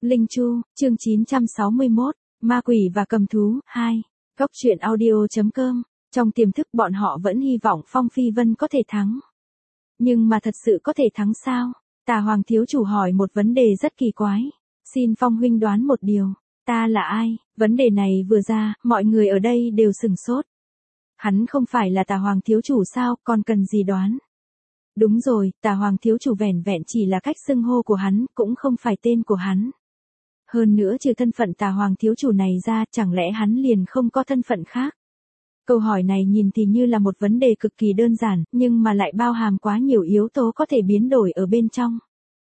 Linh Chu, chương 961, Ma quỷ và cầm thú, 2. Cốc truyện audio.com. Trong tiềm thức bọn họ vẫn hy vọng Phong Phi Vân có thể thắng. Nhưng mà thật sự có thể thắng sao? Tà Hoàng thiếu chủ hỏi một vấn đề rất kỳ quái. Xin Phong huynh đoán một điều. Ta là ai? Vấn đề này vừa ra, mọi người ở đây đều sửng sốt. Hắn không phải là Tà Hoàng thiếu chủ sao, còn cần gì đoán? Đúng rồi, Tà Hoàng thiếu chủ vẻn vẹn chỉ là cách xưng hô của hắn, cũng không phải tên của hắn. Hơn nữa trừ thân phận Tà Hoàng thiếu chủ này ra, chẳng lẽ hắn liền không có thân phận khác? Câu hỏi này nhìn thì như là một vấn đề cực kỳ đơn giản, nhưng mà lại bao hàm quá nhiều yếu tố có thể biến đổi ở bên trong.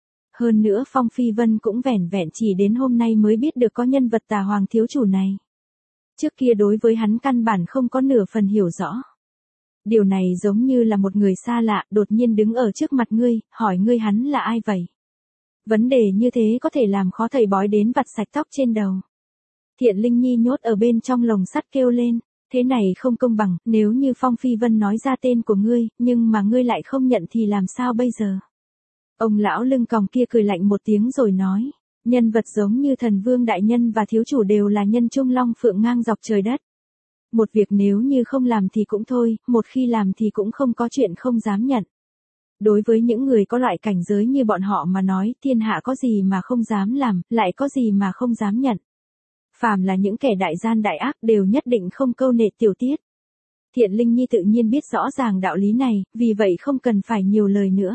Hơn nữa Phong Phi Vân cũng vẻn vẹn chỉ đến hôm nay mới biết được có nhân vật Tà Hoàng thiếu chủ này. Trước kia đối với hắn căn bản không có nửa phần hiểu rõ. Điều này giống như là một người xa lạ đột nhiên đứng ở trước mặt ngươi, hỏi ngươi hắn là ai vậy? Vấn đề như thế có thể làm khó thầy bói đến vặt sạch tóc trên đầu. Thiện Linh Nhi nhốt ở bên trong lồng sắt kêu lên, thế này không công bằng, nếu như Phong Phi Vân nói ra tên của ngươi, nhưng mà ngươi lại không nhận thì làm sao bây giờ? Ông lão lưng còng kia cười lạnh một tiếng rồi nói, nhân vật giống như thần vương đại nhân và thiếu chủ đều là nhân trung long phượng ngang dọc trời đất. Một việc nếu như không làm thì cũng thôi, một khi làm thì cũng không có chuyện không dám nhận. Đối với những người có loại cảnh giới như bọn họ mà nói, thiên hạ có gì mà không dám làm, lại có gì mà không dám nhận. Phàm là những kẻ đại gian đại ác đều nhất định không câu nệ tiểu tiết. Thiện Linh Nhi tự nhiên biết rõ ràng đạo lý này, vì vậy không cần phải nhiều lời nữa.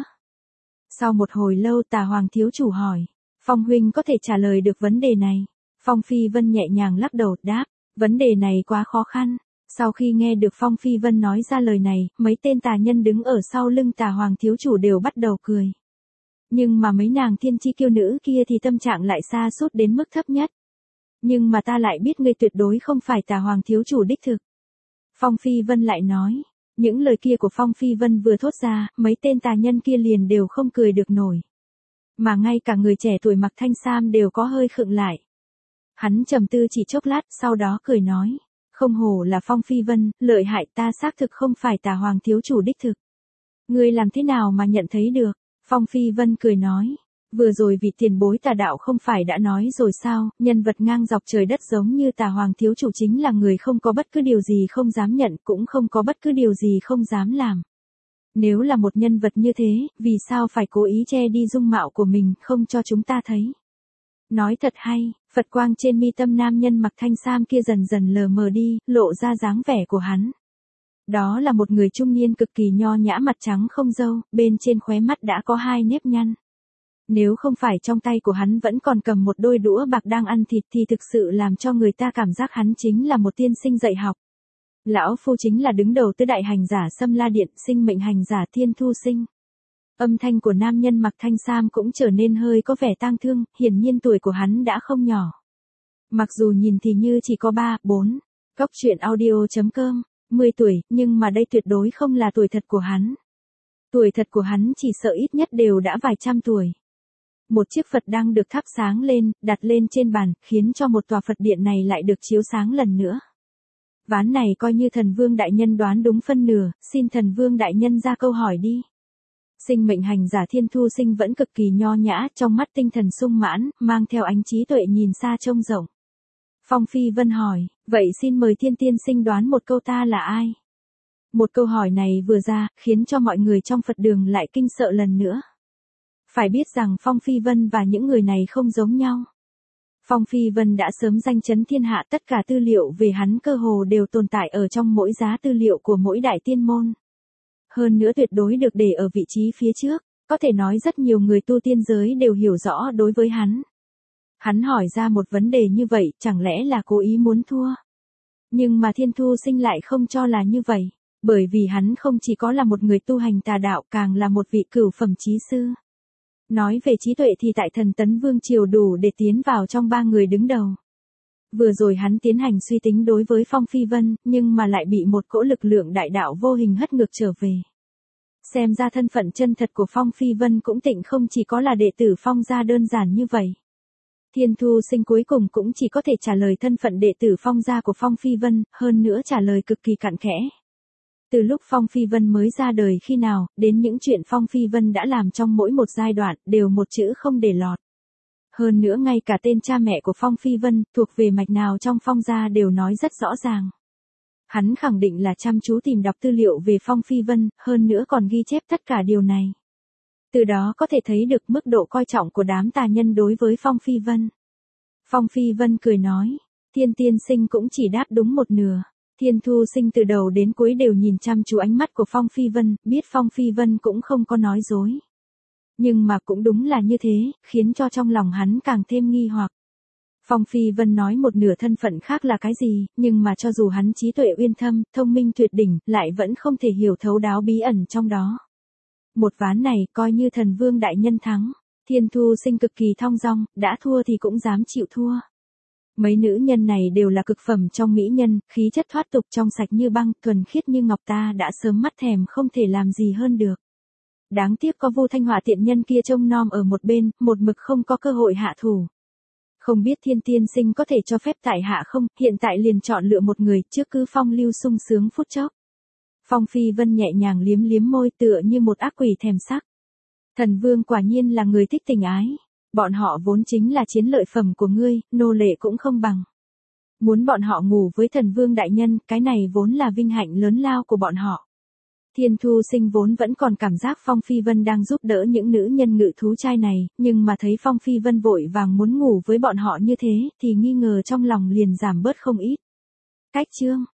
Sau một hồi lâu Tà Hoàng thiếu chủ hỏi, Phong huynh có thể trả lời được vấn đề này? Phong Phi Vân nhẹ nhàng lắc đầu đáp, vấn đề này quá khó khăn. Sau khi nghe được Phong Phi Vân nói ra lời này, mấy tên tà nhân đứng ở sau lưng Tà Hoàng thiếu chủ đều bắt đầu cười. Nhưng mà mấy nàng thiên chi kiêu nữ kia thì tâm trạng lại sa sút đến mức thấp nhất. Nhưng mà ta lại biết ngươi tuyệt đối không phải Tà Hoàng thiếu chủ đích thực. Phong Phi Vân lại nói, những lời kia của Phong Phi Vân vừa thốt ra, mấy tên tà nhân kia liền đều không cười được nổi. Mà ngay cả người trẻ tuổi mặc thanh sam đều có hơi khựng lại. Hắn trầm tư chỉ chốc lát, sau đó cười nói, không hổ là Phong Phi Vân, lợi hại, ta xác thực không phải Tà Hoàng thiếu chủ đích thực. Ngươi làm thế nào mà nhận thấy được? Phong Phi Vân cười nói, vừa rồi vị tiền bối Tà đạo không phải đã nói rồi sao, nhân vật ngang dọc trời đất giống như Tà Hoàng thiếu chủ chính là người không có bất cứ điều gì không dám nhận, cũng không có bất cứ điều gì không dám làm. Nếu là một nhân vật như thế, vì sao phải cố ý che đi dung mạo của mình, không cho chúng ta thấy? Nói thật hay, Phật quang trên mi tâm nam nhân mặc thanh sam kia dần dần lờ mờ đi, lộ ra dáng vẻ của hắn. Đó là một người trung niên cực kỳ nho nhã, mặt trắng không râu, bên trên khóe mắt đã có 2 nếp nhăn. Nếu không phải trong tay của hắn vẫn còn cầm một đôi đũa bạc đang ăn thịt thì thực sự làm cho người ta cảm giác hắn chính là một tiên sinh dạy học. Lão phu chính là đứng đầu tứ đại hành giả Sâm La Điện, sinh mệnh hành giả Thiên Thu Sinh. Âm thanh của nam nhân mặc thanh sam cũng trở nên hơi có vẻ tang thương, hiển nhiên tuổi của hắn đã không nhỏ. Mặc dù nhìn thì như chỉ có 3, 4, cốc truyện audio.com, 10 tuổi, nhưng mà đây tuyệt đối không là tuổi thật của hắn. Tuổi thật của hắn chỉ sợ ít nhất đều đã vài trăm tuổi. Một chiếc Phật đang được thắp sáng lên, đặt lên trên bàn, khiến cho một tòa Phật điện này lại được chiếu sáng lần nữa. Ván này coi như thần vương đại nhân đoán đúng phân nửa, xin thần vương đại nhân ra câu hỏi đi. Sinh mệnh hành giả Thiên Thu Sinh vẫn cực kỳ nho nhã, trong mắt tinh thần sung mãn, mang theo ánh trí tuệ nhìn xa trông rộng. Phong Phi Vân hỏi, vậy xin mời Thiên tiên sinh đoán một câu ta là ai? Một câu hỏi này vừa ra, khiến cho mọi người trong Phật đường lại kinh sợ lần nữa. Phải biết rằng Phong Phi Vân và những người này không giống nhau. Phong Phi Vân đã sớm danh chấn thiên hạ, tất cả tư liệu về hắn cơ hồ đều tồn tại ở trong mỗi giá tư liệu của mỗi đại tiên môn. Hơn nữa tuyệt đối được để ở vị trí phía trước, có thể nói rất nhiều người tu tiên giới đều hiểu rõ đối với hắn. Hắn hỏi ra một vấn đề như vậy, chẳng lẽ là cố ý muốn thua? Nhưng mà Thiên Thu Sinh lại không cho là như vậy, bởi vì hắn không chỉ có là một người tu hành tà đạo, càng là một vị cửu phẩm chí sư. Nói về trí tuệ thì tại Thần Tấn Vương triều đủ để tiến vào trong 3 người đứng đầu. Vừa rồi hắn tiến hành suy tính đối với Phong Phi Vân, nhưng mà lại bị một cỗ lực lượng đại đạo vô hình hất ngược trở về. Xem ra thân phận chân thật của Phong Phi Vân cũng tịnh không chỉ có là đệ tử Phong gia đơn giản như vậy. Thiên Thu Sinh cuối cùng cũng chỉ có thể trả lời thân phận đệ tử Phong gia của Phong Phi Vân, hơn nữa trả lời cực kỳ cặn kẽ. Từ lúc Phong Phi Vân mới ra đời khi nào, đến những chuyện Phong Phi Vân đã làm trong mỗi một giai đoạn, đều một chữ không để lọt. Hơn nữa ngay cả tên cha mẹ của Phong Phi Vân, thuộc về mạch nào trong Phong gia đều nói rất rõ ràng. Hắn khẳng định là chăm chú tìm đọc tư liệu về Phong Phi Vân, hơn nữa còn ghi chép tất cả điều này. Từ đó có thể thấy được mức độ coi trọng của đám tà nhân đối với Phong Phi Vân. Phong Phi Vân cười nói, Thiên tiên sinh cũng chỉ đáp đúng một nửa. Thiên Thu Sinh từ đầu đến cuối đều nhìn chăm chú ánh mắt của Phong Phi Vân, biết Phong Phi Vân cũng không có nói dối. Nhưng mà cũng đúng là như thế, khiến cho trong lòng hắn càng thêm nghi hoặc. Phong Phi Vân nói một nửa thân phận khác là cái gì, nhưng mà cho dù hắn trí tuệ uyên thâm, thông minh tuyệt đỉnh, lại vẫn không thể hiểu thấu đáo bí ẩn trong đó. Một ván này coi như thần vương đại nhân thắng. Thiên Thu Sinh cực kỳ thong dong, đã thua thì cũng dám chịu thua. Mấy nữ nhân này đều là cực phẩm trong mỹ nhân, khí chất thoát tục trong sạch như băng, thuần khiết như ngọc, ta đã sớm mắt thèm không thể làm gì hơn được. Đáng tiếc có Vu Thanh Họa tiện nhân kia trông nom ở một bên, một mực không có cơ hội hạ thủ. Không biết Thiên tiên sinh có thể cho phép tại hạ không, hiện tại liền chọn lựa một người, trước cứ phong lưu sung sướng phút chốc. Phong Phi Vân nhẹ nhàng liếm liếm môi tựa như một ác quỷ thèm sắc. Thần vương quả nhiên là người thích tình ái. Bọn họ vốn chính là chiến lợi phẩm của ngươi, nô lệ cũng không bằng. Muốn bọn họ ngủ với thần vương đại nhân, cái này vốn là vinh hạnh lớn lao của bọn họ. Thiên Thu Sinh vốn vẫn còn cảm giác Phong Phi Vân đang giúp đỡ những nữ nhân ngự thú trai này, nhưng mà thấy Phong Phi Vân vội vàng muốn ngủ với bọn họ như thế, thì nghi ngờ trong lòng liền giảm bớt không ít. Cách chương